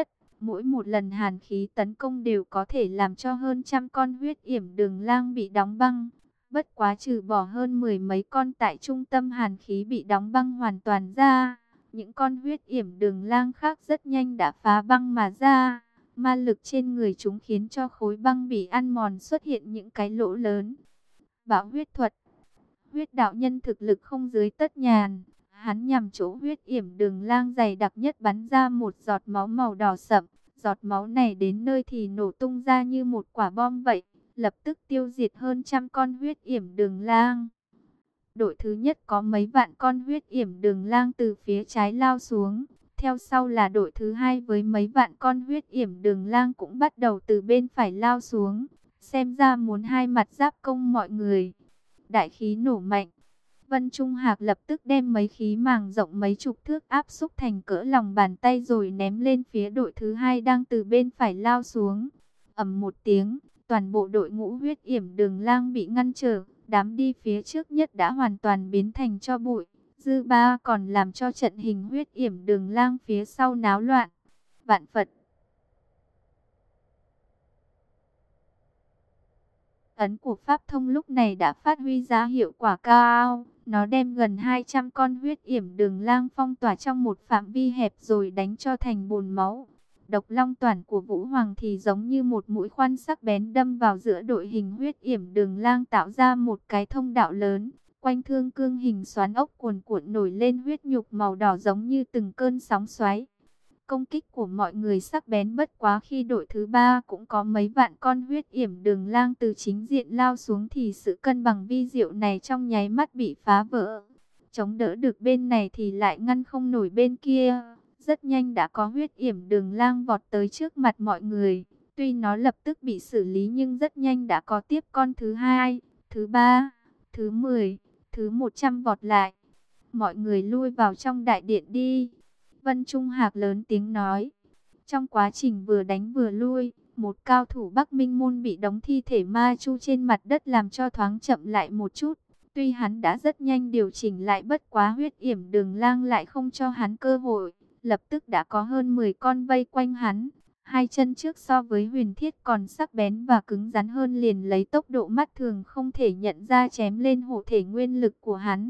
Mỗi một lần hàn khí tấn công đều có thể làm cho hơn trăm con huyết yểm đường lang bị đóng băng. Bất quá trừ bỏ hơn mười mấy con tại trung tâm hàn khí bị đóng băng hoàn toàn ra, những con huyết yểm đường lang khác rất nhanh đã phá băng mà ra. Ma lực trên người chúng khiến cho khối băng bị ăn mòn xuất hiện những cái lỗ lớn. Bão huyết thuật. Huyết đạo nhân thực lực không dưới Tất Nhàn. Hắn nhằm chỗ huyết yểm đường lang dày đặc nhất bắn ra một giọt máu màu đỏ sậm. Giọt máu này đến nơi thì nổ tung ra như một quả bom vậy, lập tức tiêu diệt hơn trăm con huyết yểm đường lang. Đội thứ nhất có mấy vạn con huyết yểm đường lang từ phía trái lao xuống. Theo sau là đội thứ hai với mấy vạn con huyết yểm đường lang cũng bắt đầu từ bên phải lao xuống. Xem ra muốn hai mặt giáp công mọi người. Đại khí nổ mạnh. Vân Trung Hạc lập tức đem mấy khí màng rộng mấy chục thước áp xúc thành cỡ lòng bàn tay rồi ném lên phía đội thứ hai đang từ bên phải lao xuống. Ầm một tiếng, toàn bộ đội ngũ huyết yểm đường lang bị ngăn trở. Đám đi phía trước nhất đã hoàn toàn biến thành tro bụi. Dư ba còn làm cho trận hình huyết yểm đường lang phía sau náo loạn. Vạn Phật. Ấn của Pháp Thông lúc này đã phát huy ra hiệu quả cao. Nó đem gần hai trăm con huyết yểm đường lang phong tỏa trong một phạm vi hẹp rồi đánh cho thành bùn máu. Độc long toản của Vũ Hoàng thì giống như một mũi khoan sắc bén đâm vào giữa đội hình huyết yểm đường lang, tạo ra một cái thông đạo lớn. Quanh thương cương hình xoắn ốc cuồn cuộn nổi lên huyết nhục màu đỏ giống như từng cơn sóng xoáy. Công kích của mọi người sắc bén, bất quá khi đội thứ ba cũng có mấy vạn con huyết yểm đường lang từ chính diện lao xuống thì sự cân bằng vi diệu này trong nháy mắt bị phá vỡ. Chống đỡ được bên này thì lại ngăn không nổi bên kia. Rất nhanh đã có huyết yểm đường lang vọt tới trước mặt mọi người. Tuy nó lập tức bị xử lý nhưng rất nhanh đã có tiếp con thứ hai, thứ ba, thứ mười, thứ một trăm vọt lại. Mọi người lui vào trong đại điện đi. Vân Trung Hạc lớn tiếng nói. Trong quá trình vừa đánh vừa lui, một cao thủ Bắc Minh Môn bị đóng thi thể ma chu trên mặt đất làm cho thoáng chậm lại một chút. Tuy hắn đã rất nhanh điều chỉnh lại, bất quá huyết yểm đường lang lại không cho hắn cơ hội. Lập tức đã có hơn mười con vây quanh hắn. Hai chân trước so với huyền thiết còn sắc bén và cứng rắn hơn, liền lấy tốc độ mắt thường không thể nhận ra chém lên hộ thể nguyên lực của hắn.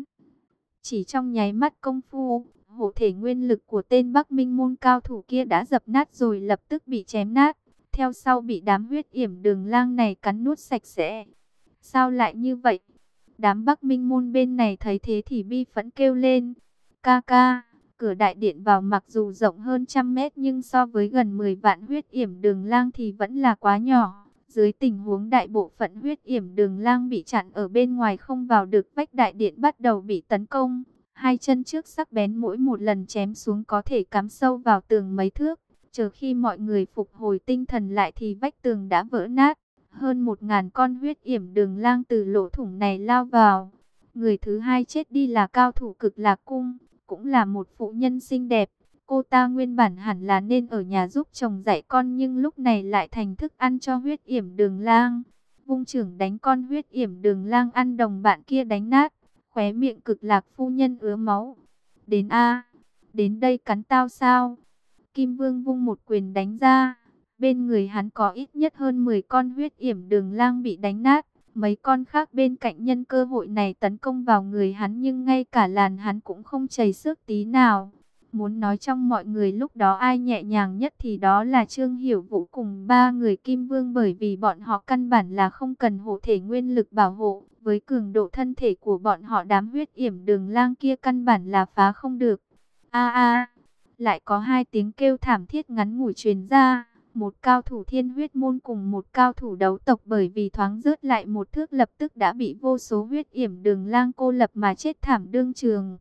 Chỉ trong nháy mắt công phu, hộ thể nguyên lực của tên Bắc Minh Môn cao thủ kia đã dập nát rồi lập tức bị chém nát. Theo sau bị đám huyết yểm đường lang này cắn nuốt sạch sẽ. Sao lại như vậy? Đám Bắc Minh Môn bên này thấy thế thì bi phẫn kêu lên. Ca ca, cửa đại điện vào mặc dù rộng hơn trăm mét nhưng so với gần mười vạn huyết yểm đường lang thì vẫn là quá nhỏ. Dưới tình huống đại bộ phận huyết yểm đường lang bị chặn ở bên ngoài không vào được, vách đại điện bắt đầu bị tấn công. Hai chân trước sắc bén mỗi một lần chém xuống có thể cắm sâu vào tường mấy thước. Chờ khi mọi người phục hồi tinh thần lại thì vách tường đã vỡ nát. Hơn một ngàn con huyết yểm đường lang từ lỗ thủng này lao vào. Người thứ hai chết đi là cao thủ Cực Lạc Cung, cũng là một phụ nhân xinh đẹp. Cô ta nguyên bản hẳn là nên ở nhà giúp chồng dạy con, nhưng lúc này lại thành thức ăn cho huyết yểm đường lang. Vung chưởng đánh con huyết yểm đường lang ăn đồng bạn kia đánh nát. Khóe miệng Cực Lạc phu nhân ứa máu. Đến a, đến đây cắn tao sao? Kim Vương vung một quyền đánh ra. Bên người hắn có ít nhất hơn mười con huyết yểm đường lang bị đánh nát. Mấy con khác bên cạnh nhân cơ hội này tấn công vào người hắn, nhưng ngay cả làn hắn cũng không chảy xước tí nào. Muốn nói trong mọi người lúc đó ai nhẹ nhàng nhất thì đó là Trương Hiểu Vũ cùng ba người Kim Vương, bởi vì bọn họ căn bản là không cần hộ thể nguyên lực bảo hộ. Với cường độ thân thể của bọn họ, đám huyết yểm đường lang kia căn bản là phá không được. A a, lại có hai tiếng kêu thảm thiết ngắn ngủi truyền ra. Một cao thủ Thiên Huyết Môn cùng một cao thủ đấu tộc bởi vì thoáng rớt lại một thước lập tức đã bị vô số huyết yểm đường lang cô lập mà chết thảm đương trường.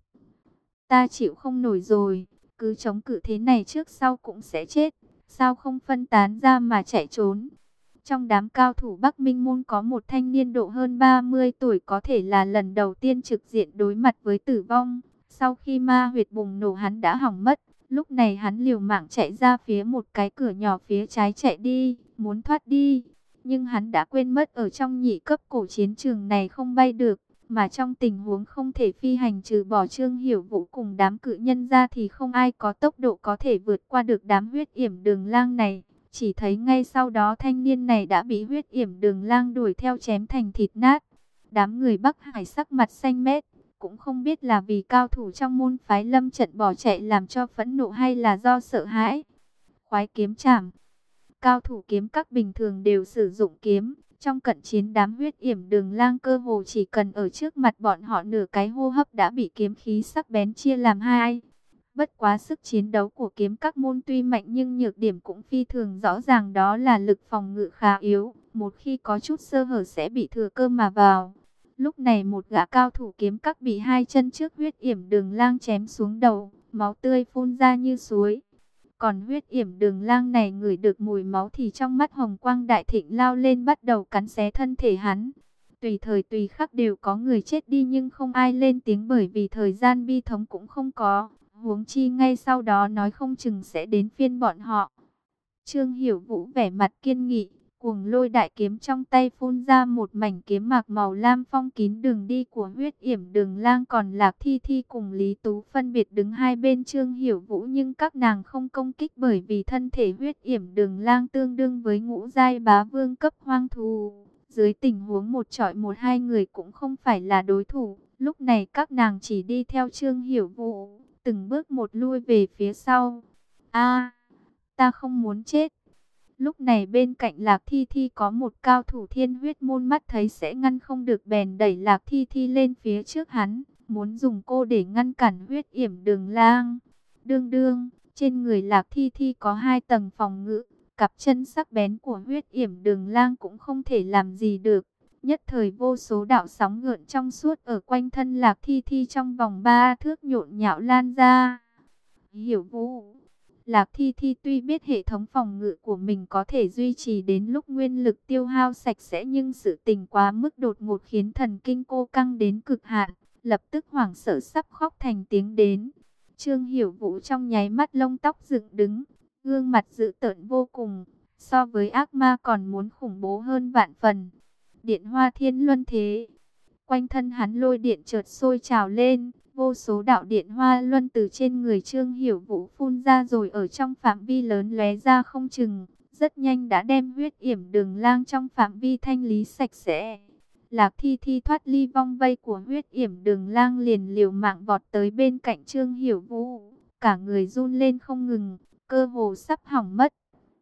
Ta chịu không nổi rồi, cứ chống cự thế này trước sau cũng sẽ chết. Sao không phân tán ra mà chạy trốn? Trong đám cao thủ Bắc Minh Môn có một thanh niên độ hơn ba mươi tuổi, có thể là lần đầu tiên trực diện đối mặt với tử vong. Sau khi ma huyệt bùng nổ hắn đã hỏng mất. Lúc này hắn liều mạng chạy ra phía một cái cửa nhỏ phía trái chạy đi, muốn thoát đi. Nhưng hắn đã quên mất ở trong nhị cấp cổ chiến trường này không bay được. Mà trong tình huống không thể phi hành trừ bỏ Trương Hiểu Vũ cùng đám cự nhân ra thì không ai có tốc độ có thể vượt qua được đám huyết yểm đường lang này. Chỉ thấy ngay sau đó thanh niên này đã bị huyết yểm đường lang đuổi theo chém thành thịt nát. Đám người Bắc Hải sắc mặt xanh mét, cũng không biết là vì cao thủ trong môn phái lâm trận bỏ chạy làm cho phẫn nộ hay là do sợ hãi. Khoái kiếm chảm. Cao thủ kiếm các bình thường đều sử dụng kiếm. Trong cận chiến đám huyết yểm đường lang cơ hồ chỉ cần ở trước mặt bọn họ nửa cái hô hấp đã bị kiếm khí sắc bén chia làm hai. Bất quá sức chiến đấu của kiếm các môn tuy mạnh nhưng nhược điểm cũng phi thường rõ ràng, đó là lực phòng ngự khá yếu. Một khi có chút sơ hở sẽ bị thừa cơ mà vào. Lúc này một gã cao thủ kiếm các bị hai chân trước huyết yểm đường lang chém xuống đầu, máu tươi phun ra như suối. Còn huyết yểm đường lang này ngửi được mùi máu thì trong mắt hồng quang đại thịnh lao lên bắt đầu cắn xé thân thể hắn. Tùy thời tùy khắc đều có người chết đi nhưng không ai lên tiếng bởi vì thời gian bi thống cũng không có. Huống chi ngay sau đó nói không chừng sẽ đến phiên bọn họ. Trương Hiểu Vũ vẻ mặt kiên nghị, cuồng lôi đại kiếm trong tay phun ra một mảnh kiếm mạc màu lam phong kín đường đi của huyết yểm đường lang. Còn Lạc Thi Thi cùng Lý Tú phân biệt đứng hai bên Trương Hiểu Vũ nhưng các nàng không công kích bởi vì thân thể huyết yểm đường lang tương đương với ngũ giai bá vương cấp hoang thú. Dưới tình huống một trọi một hai người cũng không phải là đối thủ. Lúc này các nàng chỉ đi theo Trương Hiểu Vũ, từng bước một lui về phía sau. A, ta không muốn chết. Lúc này bên cạnh Lạc Thi Thi có một cao thủ thiên huyết môn, mắt thấy sẽ ngăn không được bèn đẩy Lạc Thi Thi lên phía trước hắn, muốn dùng cô để ngăn cản huyết yểm đường lang. Đương đương, trên người Lạc Thi Thi có hai tầng phòng ngự, cặp chân sắc bén của huyết yểm đường lang cũng không thể làm gì được. Nhất thời vô số đạo sóng gợn trong suốt ở quanh thân Lạc Thi Thi trong vòng ba thước nhộn nhạo lan ra. Hiểu Vũ. Lạc Thi Thi tuy biết hệ thống phòng ngự của mình có thể duy trì đến lúc nguyên lực tiêu hao sạch sẽ nhưng sự tình quá mức đột ngột khiến thần kinh cô căng đến cực hạn, lập tức hoảng sợ sắp khóc thành tiếng đến. Trương Hiểu Vũ trong nháy mắt lông tóc dựng đứng, gương mặt dữ tợn vô cùng, so với ác ma còn muốn khủng bố hơn vạn phần. Điện Hoa Thiên Luân Thế. Quanh thân hắn lôi điện chợt sôi trào lên, vô số đạo điện hoa luân từ trên người Trương Hiểu Vũ phun ra rồi ở trong phạm vi lớn lóe ra không chừng, rất nhanh đã đem huyết yểm đường lang trong phạm vi thanh lý sạch sẽ. Lạc Thi Thi thoát ly vong vây của huyết yểm đường lang liền liều mạng vọt tới bên cạnh Trương Hiểu Vũ, cả người run lên không ngừng, cơ hồ sắp hỏng mất.